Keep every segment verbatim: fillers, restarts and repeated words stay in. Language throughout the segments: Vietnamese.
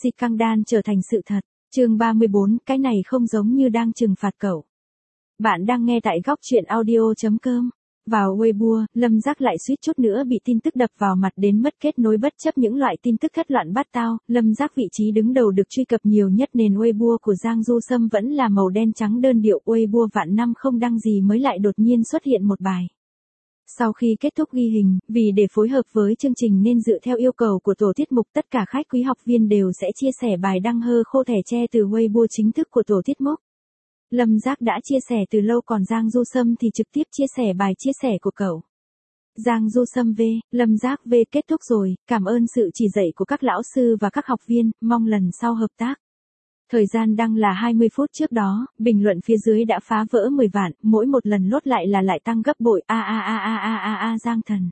Scandal trở thành sự thật. Chương ba mươi bốn, cái này không giống như đang trừng phạt cậu. Bạn đang nghe tại góc truyện audio chấm com. Vào Weibo, Lâm Giác lại suýt chút nữa bị tin tức đập vào mặt đến mất kết nối bất chấp những loại tin tức thất loạn bát tao. Lâm Giác vị trí đứng đầu được truy cập nhiều nhất nền Weibo của Giang Du Sâm vẫn là màu đen trắng đơn điệu. Weibo vạn năm không đăng gì mới lại đột nhiên xuất hiện một bài. Sau khi kết thúc ghi hình, vì để phối hợp với chương trình nên dựa theo yêu cầu của tổ tiết mục, tất cả khách quý học viên đều sẽ chia sẻ bài đăng hơ khô thẻ tre từ Weibo chính thức của tổ tiết mục. Lâm Giác đã chia sẻ từ lâu, còn Giang Du Sâm thì trực tiếp chia sẻ bài chia sẻ của cậu. Giang Du Sâm V, Lâm Giác V, kết thúc rồi, cảm ơn sự chỉ dạy của các lão sư và các học viên, mong lần sau hợp tác. Thời gian đăng là hai mươi phút trước đó, bình luận phía dưới đã phá vỡ mười vạn, mỗi một lần lốt lại là lại tăng gấp bội. A a a a a a a Giang Thần.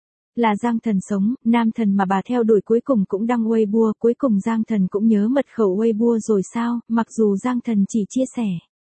Là Giang Thần sống, nam thần mà bà theo đuổi cuối cùng cũng đăng Weibo, cuối cùng Giang Thần cũng nhớ mật khẩu Weibo rồi sao, mặc dù Giang Thần chỉ chia sẻ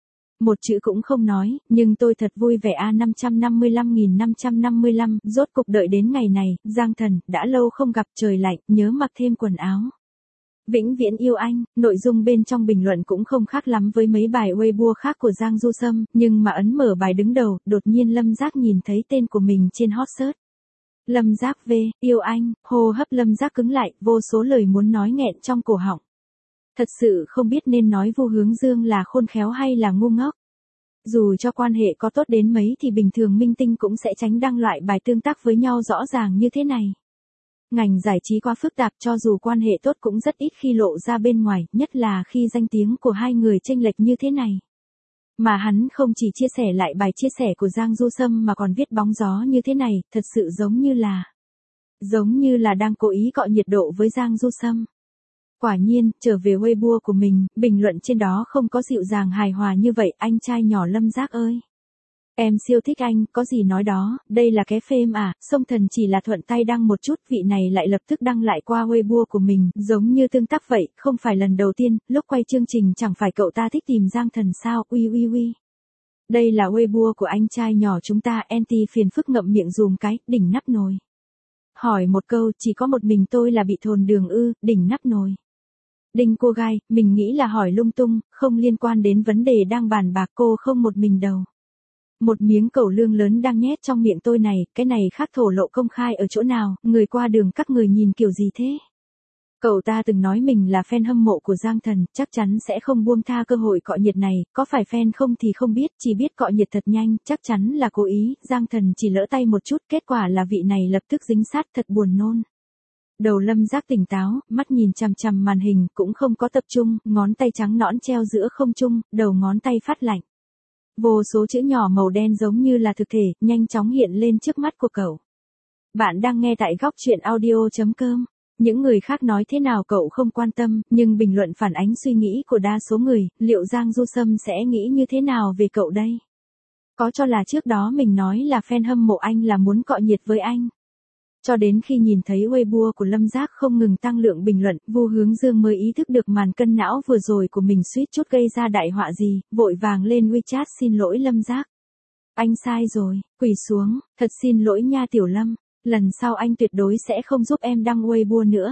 một chữ cũng không nói, nhưng tôi thật vui vẻ. A năm trăm năm mươi lăm nghìn năm trăm năm mươi lăm, rốt cục đợi đến ngày này. Giang Thần, đã lâu không gặp, trời lạnh, nhớ mặc thêm quần áo. Vĩnh viễn yêu anh. Nội dung bên trong bình luận cũng không khác lắm với mấy bài Weibo khác của Giang Du Sâm, nhưng mà ấn mở bài đứng đầu, đột nhiên Lâm Giác nhìn thấy tên của mình trên hot search. Lâm Giác V, yêu anh, hô hấp Lâm Giác cứng lại, vô số lời muốn nói nghẹn trong cổ họng. Thật sự không biết nên nói Vu Hướng Dương là khôn khéo hay là ngu ngốc. Dù cho quan hệ có tốt đến mấy thì bình thường minh tinh cũng sẽ tránh đăng loại bài tương tác với nhau rõ ràng như thế này. Ngành giải trí quá phức tạp, cho dù quan hệ tốt cũng rất ít khi lộ ra bên ngoài, nhất là khi danh tiếng của hai người chênh lệch như thế này. Mà hắn không chỉ chia sẻ lại bài chia sẻ của Giang Du Sâm mà còn viết bóng gió như thế này, thật sự giống như là... Giống như là đang cố ý cọ nhiệt độ với Giang Du Sâm. Quả nhiên, trở về Weibo của mình, bình luận trên đó không có dịu dàng hài hòa như vậy. Anh trai nhỏ Lâm Giác ơi! Em siêu thích anh, có gì nói đó, đây là cái phêm à, Song Thần chỉ là thuận tay đăng một chút, vị này lại lập tức đăng lại qua Weibo của mình, giống như tương tác vậy, không phải lần đầu tiên, lúc quay chương trình chẳng phải cậu ta thích tìm Giang Thần sao, uy uy uy. Đây là Weibo của anh trai nhỏ chúng ta, anti phiền phức ngậm miệng dùm cái, đỉnh nắp nồi. Hỏi một câu, chỉ có một mình tôi là bị thồn đường ư, đỉnh nắp nồi. Đinh cô gai, mình nghĩ là hỏi lung tung, không liên quan đến vấn đề đang bàn bạc, cô không một mình đâu. Một miếng cẩu lương lớn đang nhét trong miệng tôi này, cái này khác thổ lộ công khai ở chỗ nào, người qua đường các người nhìn kiểu gì thế? Cậu ta từng nói mình là fan hâm mộ của Giang Thần, chắc chắn sẽ không buông tha cơ hội cọ nhiệt này, có phải fan không thì không biết, chỉ biết cọ nhiệt thật nhanh, chắc chắn là cố ý. Giang Thần chỉ lỡ tay một chút, kết quả là vị này lập tức dính sát, thật buồn nôn. Đầu Lâm Giác tỉnh táo, mắt nhìn chằm chằm màn hình, cũng không có tập trung, ngón tay trắng nõn treo giữa không trung, đầu ngón tay phát lạnh. Vô số chữ nhỏ màu đen giống như là thực thể, nhanh chóng hiện lên trước mắt của cậu. Bạn đang nghe tại góc truyện audio chấm com. Những người khác nói thế nào cậu không quan tâm, nhưng bình luận phản ánh suy nghĩ của đa số người, liệu Giang Du Sâm sẽ nghĩ như thế nào về cậu đây? Có cho là trước đó mình nói là fan hâm mộ anh là muốn cọ nhiệt với anh? Cho đến khi nhìn thấy Weibo của Lâm Giác không ngừng tăng lượng bình luận, Vu Hướng Dương mới ý thức được màn cân não vừa rồi của mình suýt chút gây ra đại họa gì, vội vàng lên WeChat xin lỗi Lâm Giác. Anh sai rồi, quỳ xuống, thật xin lỗi nha Tiểu Lâm, lần sau anh tuyệt đối sẽ không giúp em đăng Weibo nữa.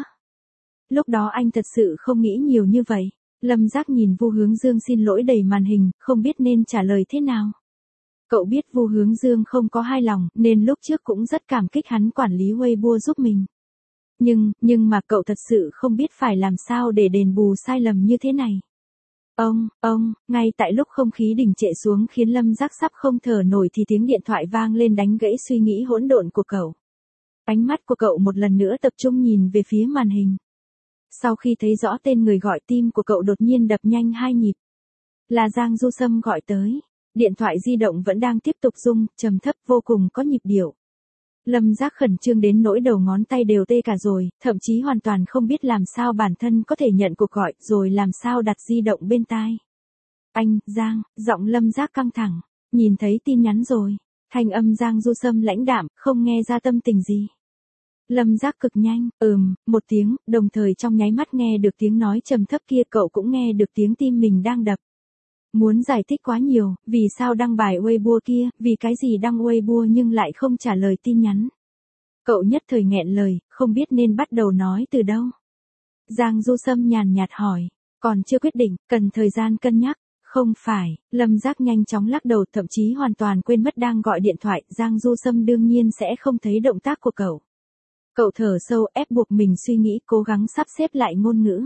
Lúc đó anh thật sự không nghĩ nhiều như vậy. Lâm Giác nhìn Vu Hướng Dương xin lỗi đầy màn hình, không biết nên trả lời thế nào. Cậu biết Vu Hướng Dương không có hài lòng, nên lúc trước cũng rất cảm kích hắn quản lý Weibo giúp mình. Nhưng, nhưng mà cậu thật sự không biết phải làm sao để đền bù sai lầm như thế này. Ông, ông, ngay tại lúc không khí đỉnh trệ xuống khiến Lâm Giác sắp không thở nổi thì tiếng điện thoại vang lên đánh gãy suy nghĩ hỗn độn của cậu. Ánh mắt của cậu một lần nữa tập trung nhìn về phía màn hình. Sau khi thấy rõ tên người gọi, tim của cậu đột nhiên đập nhanh hai nhịp. Là Giang Du Sâm gọi tới. Điện thoại di động vẫn đang tiếp tục rung, trầm thấp vô cùng có nhịp điệu. Lâm Giác khẩn trương đến nỗi đầu ngón tay đều tê cả rồi, thậm chí hoàn toàn không biết làm sao bản thân có thể nhận cuộc gọi, rồi làm sao đặt di động bên tai. Anh, Giang, giọng Lâm Giác căng thẳng, nhìn thấy tin nhắn rồi. Thanh âm Giang Du Sâm lãnh đạm, không nghe ra tâm tình gì. Lâm Giác cực nhanh, ừm, một tiếng, đồng thời trong nháy mắt nghe được tiếng nói trầm thấp kia, cậu cũng nghe được tiếng tim mình đang đập. Muốn giải thích quá nhiều, vì sao đăng bài Weibo kia, vì cái gì đăng Weibo nhưng lại không trả lời tin nhắn. Cậu nhất thời nghẹn lời, không biết nên bắt đầu nói từ đâu. Giang Du Sâm nhàn nhạt hỏi. Còn chưa quyết định, cần thời gian cân nhắc. Không phải, Lâm Giác nhanh chóng lắc đầu, thậm chí hoàn toàn quên mất đang gọi điện thoại. Giang Du Sâm đương nhiên sẽ không thấy động tác của cậu. Cậu thở sâu, ép buộc mình suy nghĩ, cố gắng sắp xếp lại ngôn ngữ.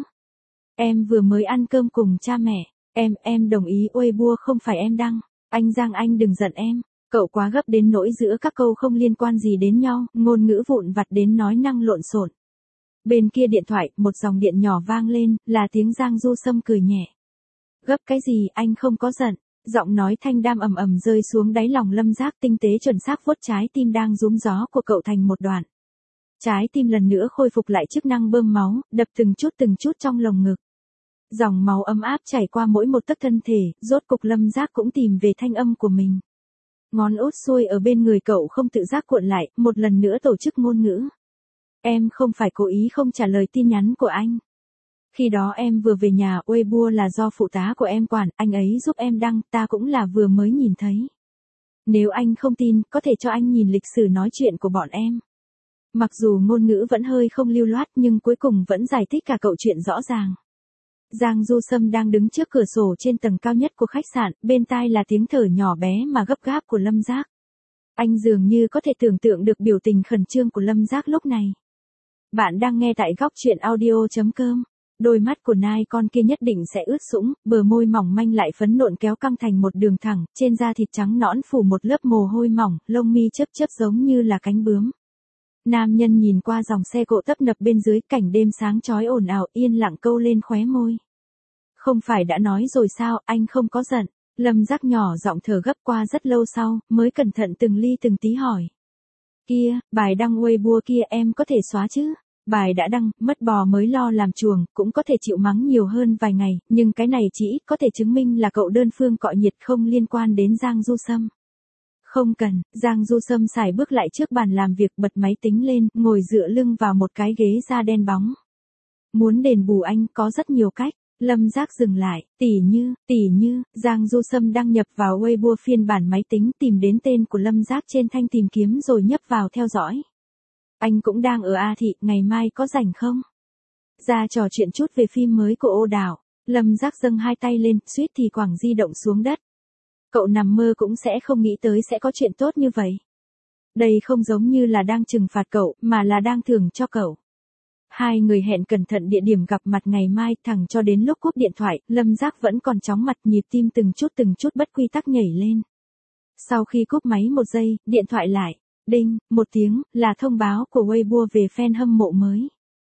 Em vừa mới ăn cơm cùng cha mẹ. Em, em đồng ý Weibo không phải em đăng. Anh Giang anh đừng giận em. Cậu quá gấp đến nỗi giữa các câu không liên quan gì đến nhau, ngôn ngữ vụn vặt đến nói năng lộn xộn. Bên kia điện thoại, một dòng điện nhỏ vang lên, là tiếng Giang Du Sâm cười nhẹ. Gấp cái gì, anh không có giận. Giọng nói thanh đam ầm ầm rơi xuống đáy lòng Lâm Giác, tinh tế chuẩn xác vuốt trái tim đang rúm gió của cậu thành một đoạn. Trái tim lần nữa khôi phục lại chức năng bơm máu, đập từng chút từng chút trong lồng ngực. Dòng máu ấm áp chảy qua mỗi một tấc thân thể, rốt cục Lâm Giác cũng tìm về thanh âm của mình. Ngón út xuôi ở bên người cậu không tự giác cuộn lại, một lần nữa tổ chức ngôn ngữ. Em không phải cố ý không trả lời tin nhắn của anh. Khi đó em vừa về nhà, Weibo là do phụ tá của em quản, anh ấy giúp em đăng, ta cũng là vừa mới nhìn thấy. Nếu anh không tin, có thể cho anh nhìn lịch sử nói chuyện của bọn em. Mặc dù ngôn ngữ vẫn hơi không lưu loát nhưng cuối cùng vẫn giải thích cả cậu chuyện rõ ràng. Giang Du Sâm đang đứng trước cửa sổ trên tầng cao nhất của khách sạn, bên tai là tiếng thở nhỏ bé mà gấp gáp của Lâm Giác. Anh dường như có thể tưởng tượng được biểu tình khẩn trương của Lâm Giác lúc này. Bạn đang nghe tại góc truyện audio chấm com. Đôi mắt của nai con kia nhất định sẽ ướt sũng, bờ môi mỏng manh lại phấn nộn kéo căng thành một đường thẳng, trên da thịt trắng nõn phủ một lớp mồ hôi mỏng, lông mi chớp chớp giống như là cánh bướm. Nam nhân nhìn qua dòng xe cộ tấp nập bên dưới, cảnh đêm sáng chói ồn ào, yên lặng câu lên khóe môi. Không phải đã nói rồi sao, anh không có giận. Lâm Giác nhỏ giọng thở gấp, qua rất lâu sau, mới cẩn thận từng ly từng tí hỏi. Kia, bài đăng Weibo kia em có thể xóa chứ? Bài đã đăng, mất bò mới lo làm chuồng, cũng có thể chịu mắng nhiều hơn vài ngày, nhưng cái này chỉ ít có thể chứng minh là cậu đơn phương cọ nhiệt, không liên quan đến Giang Du Sâm. Không cần, Giang Du Sâm xài bước lại trước bàn làm việc, bật máy tính lên, ngồi dựa lưng vào một cái ghế da đen bóng. Muốn đền bù anh có rất nhiều cách. Lâm Giác dừng lại, tỉ như, tỉ như, Giang Du Sâm đăng nhập vào Weibo phiên bản máy tính, tìm đến tên của Lâm Giác trên thanh tìm kiếm rồi nhấp vào theo dõi. Anh cũng đang ở A Thị, ngày mai có rảnh không? Ra trò chuyện chút về phim mới của Ô Đào. Lâm Giác dâng hai tay lên, suýt thì quẳng di động xuống đất. Cậu nằm mơ cũng sẽ không nghĩ tới sẽ có chuyện tốt như vậy. Đây không giống như là đang trừng phạt cậu, mà là đang thưởng cho cậu. Hai người hẹn cẩn thận địa điểm gặp mặt ngày mai, thẳng cho đến lúc cúp điện thoại, Lâm Giác vẫn còn chóng mặt, nhịp tim từng chút từng chút bất quy tắc nhảy lên. Sau khi cúp máy một giây, điện thoại lại. Đinh, một tiếng, là thông báo của Weibo về fan hâm mộ mới.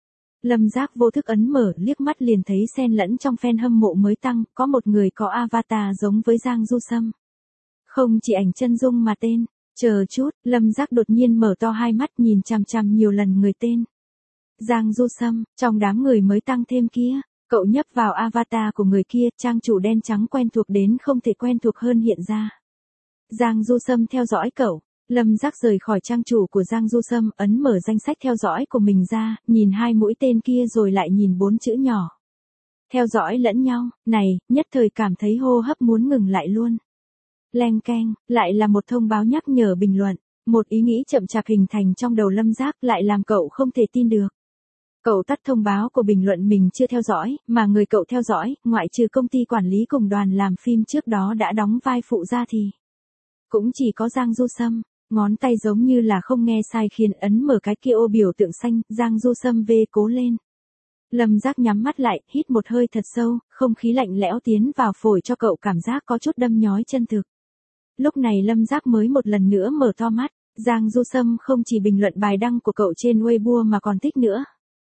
Lâm Giác vô thức ấn mở, liếc mắt liền thấy xen lẫn trong fan hâm mộ mới tăng, có một người có avatar giống với Giang Du Sâm. Không chỉ ảnh chân dung mà tên. Chờ chút, Lâm Giác đột nhiên mở to hai mắt nhìn chằm chằm nhiều lần người tên. Giang Du Sâm, trong đám người mới tăng thêm kia, cậu nhấp vào avatar của người kia, trang chủ đen trắng quen thuộc đến không thể quen thuộc hơn hiện ra. Giang Du Sâm theo dõi cậu. Lâm Giác rời khỏi trang chủ của Giang Du Sâm, ấn mở danh sách theo dõi của mình ra, nhìn hai mũi tên kia rồi lại nhìn bốn chữ nhỏ. Theo dõi lẫn nhau, này, nhất thời cảm thấy hô hấp muốn ngừng lại luôn. Leng keng, lại là một thông báo nhắc nhở bình luận, một ý nghĩ chậm chạp hình thành trong đầu Lâm Giác lại làm cậu không thể tin được. Cậu tắt thông báo của bình luận mình chưa theo dõi, mà người cậu theo dõi, ngoại trừ công ty quản lý cùng đoàn làm phim trước đó đã đóng vai phụ ra thì cũng chỉ có Giang Du Sâm. Ngón tay giống như là không nghe sai khiến ấn mở cái kia ô biểu tượng xanh, Giang Du Sâm vê cố lên. Lâm Giác nhắm mắt lại, hít một hơi thật sâu, không khí lạnh lẽo tiến vào phổi cho cậu cảm giác có chút đâm nhói chân thực. Lúc này Lâm Giác mới một lần nữa mở to mắt, Giang Du Sâm không chỉ bình luận bài đăng của cậu trên Weibo mà còn thích nữa.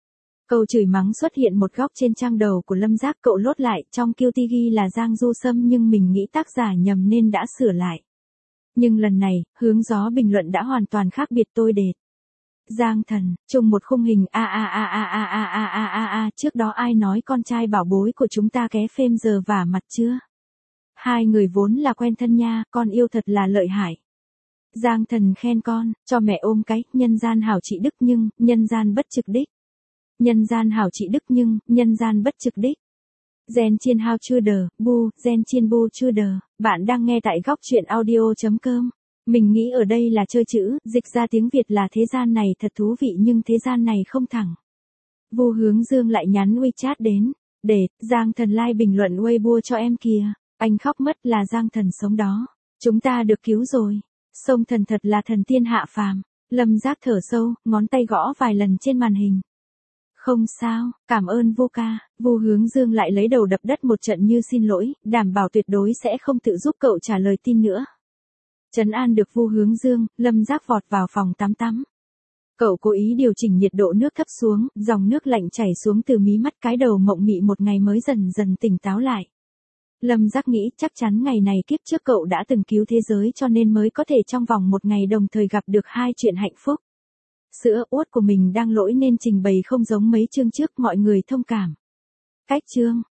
Câu chửi mắng xuất hiện một góc trên trang đầu của Lâm Giác, cậu lốt lại, trong Q T ghi là Giang Du Sâm nhưng mình nghĩ tác giả nhầm nên đã sửa lại. Nhưng lần này, hướng gió bình luận đã hoàn toàn khác biệt tôi đệt. Giang thần, trùng một khung hình a a a a a a a a a a, trước đó ai nói con trai bảo bối của chúng ta ké phêm giờ vả mặt chưa? Hai người vốn là quen thân nha, con yêu thật là lợi hại. Giang thần khen con, cho mẹ ôm cái, nhân gian hảo trị đức nhưng, nhân gian bất trực đích. Nhân gian hảo trị đức nhưng, nhân gian bất trực đích. Gen chiên hao chưa đờ, bu, gen chiên bu chưa đờ, bạn đang nghe tại góc truyện audio chấm com. Mình nghĩ ở đây là chơi chữ, dịch ra tiếng Việt là thế gian này thật thú vị nhưng thế gian này không thẳng. Vu Hướng Dương lại nhắn WeChat đến. Để, Giang Thần Lai bình luận Weibo cho em kìa. Anh khóc mất là Giang Thần sống đó. Chúng ta được cứu rồi. Sông Thần thật là thần tiên hạ phàm. Lâm Giác thở sâu, ngón tay gõ vài lần trên màn hình. Không sao, cảm ơn Vu ca. Vu Hướng Dương lại lấy đầu đập đất một trận như xin lỗi, đảm bảo tuyệt đối sẽ không tự giúp cậu trả lời tin nữa. Trấn an được Vu Hướng Dương, Lâm Giác vọt vào phòng tắm tắm. Cậu cố ý điều chỉnh nhiệt độ nước thấp xuống, dòng nước lạnh chảy xuống từ mí mắt, cái đầu mộng mị một ngày mới dần dần tỉnh táo lại. Lâm Giác nghĩ chắc chắn ngày này kiếp trước cậu đã từng cứu thế giới cho nên mới có thể trong vòng một ngày đồng thời gặp được hai chuyện hạnh phúc. Sữa uất của mình đang lỗi nên trình bày không giống mấy chương trước, mọi người thông cảm. Cách chương